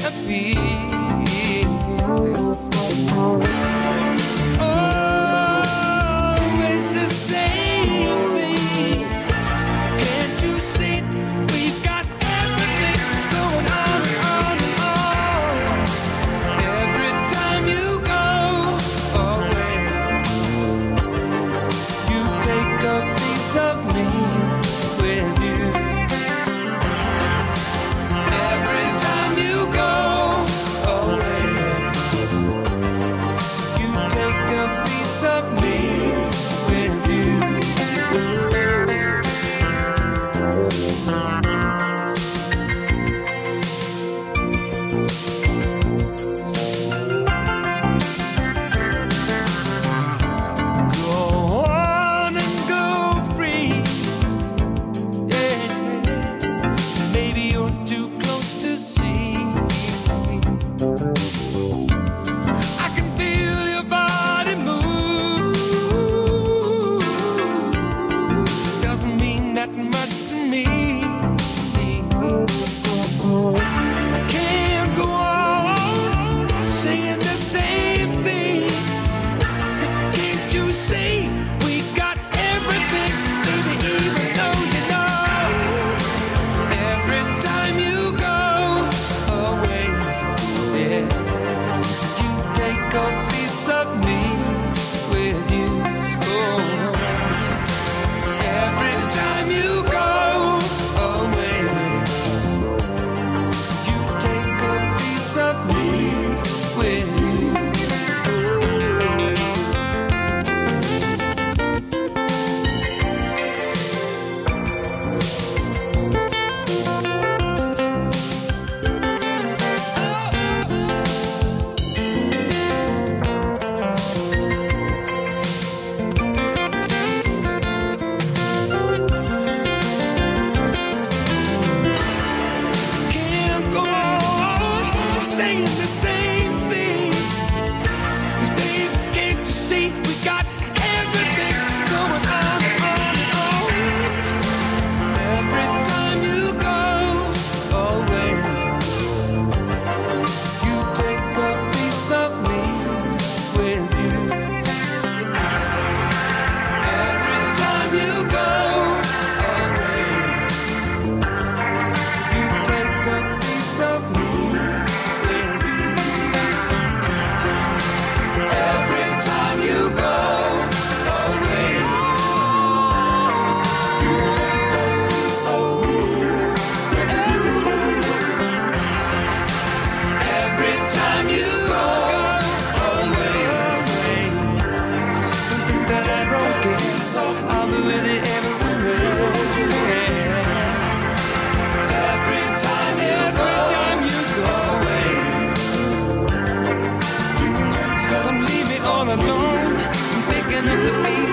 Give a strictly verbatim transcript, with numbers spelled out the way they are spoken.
Always the same thing. Can't you see we've got everything going on, on, on? Every time you go away, you take a piece of me with you. Every time you go away, you take a piece of me with you. Go on and go free. Yeah, maybe you're too close to see. I can feel your body move. Doesn't mean that much to me. I can't go on saying the same thing. 'Cause can't you see we got everything, baby, even though you know. Every time you go away, yeah, you take a piece of me with you. Oh. Every time you go away, you take a piece of me with you. Can't go on saying the same thing. 'Cause baby, can't you see we got everything going on, on, on? Every time you go away, you take a piece of me with you. Every time you go away, you take a piece of me with you. Every time you go away, you take a piece of me with you. Every time you go away, don't think that I broke it. I'll be with it everywhere. Every time you go away, don't leave me all alone. I'm picking up the pieces.